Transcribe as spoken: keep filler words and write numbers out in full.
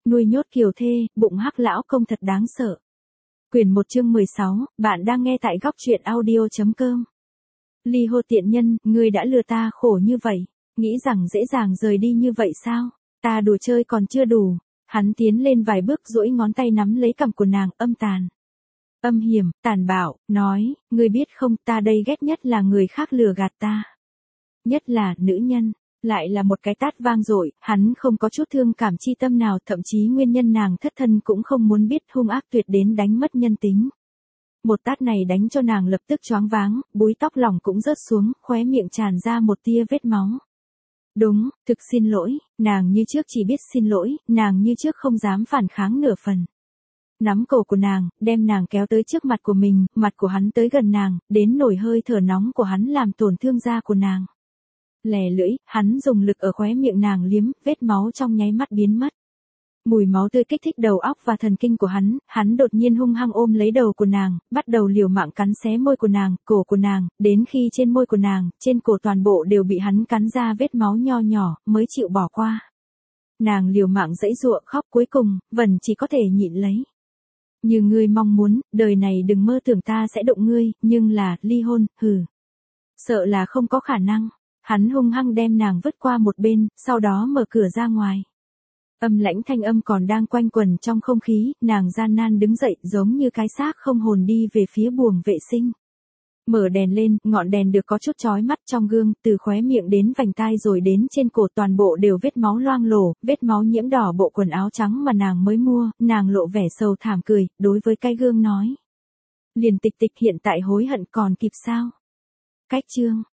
nuôi nhốt kiều thê, bụng hắc lão công thật đáng sợ. Quyển một chương mười sáu, bạn đang nghe tại góc truyện audio.com. Ly hô tiện nhân, ngươi đã lừa ta khổ như vậy, nghĩ rằng dễ dàng rời đi như vậy sao? Ta đùa chơi còn chưa đủ. Hắn tiến lên vài bước duỗi ngón tay nắm lấy cằm của nàng, âm tàn, âm hiểm, tàn bạo, nói, ngươi biết không, ta đây ghét nhất là người khác lừa gạt ta. Nhất là nữ nhân, lại là một cái tát vang dội, hắn không có chút thương cảm chi tâm nào, thậm chí nguyên nhân nàng thất thân cũng không muốn biết, hung ác tuyệt đến đánh mất nhân tính. Một tát này đánh cho nàng lập tức choáng váng, búi tóc lỏng cũng rớt xuống, khóe miệng tràn ra một tia vết máu. Đúng, thực xin lỗi, nàng như trước chỉ biết xin lỗi, nàng như trước không dám phản kháng nửa phần. Nắm cổ của nàng, đem nàng kéo tới trước mặt của mình, mặt của hắn tới gần nàng, đến nổi hơi thở nóng của hắn làm tổn thương da của nàng. Lè lưỡi, hắn dùng lực ở khóe miệng nàng liếm, vết máu trong nháy mắt biến mất. Mùi máu tươi kích thích đầu óc và thần kinh của hắn, hắn đột nhiên hung hăng ôm lấy đầu của nàng, bắt đầu liều mạng cắn xé môi của nàng, cổ của nàng, đến khi trên môi của nàng, trên cổ toàn bộ đều bị hắn cắn ra vết máu nho nhỏ, mới chịu bỏ qua. Nàng liều mạng giãy giụa khóc, cuối cùng, vẫn chỉ có thể nhịn lấy. Như ngươi mong muốn, đời này đừng mơ tưởng ta sẽ động ngươi, nhưng là, ly hôn, hừ. Sợ là không có khả năng. Hắn hung hăng đem nàng vứt qua một bên, sau đó mở cửa ra ngoài. Âm lãnh thanh âm còn đang quanh quẩn trong không khí, nàng gian nan đứng dậy giống như cái xác không hồn đi về phía buồng vệ sinh. Mở đèn lên, ngọn đèn được có chút chói mắt trong gương, từ khóe miệng đến vành tai rồi đến trên cổ toàn bộ đều vết máu loang lổ, vết máu nhiễm đỏ bộ quần áo trắng mà nàng mới mua, nàng lộ vẻ sầu thảm cười, đối với cái gương nói. Liền tịch tịch hiện tại hối hận còn kịp sao? Cách chương.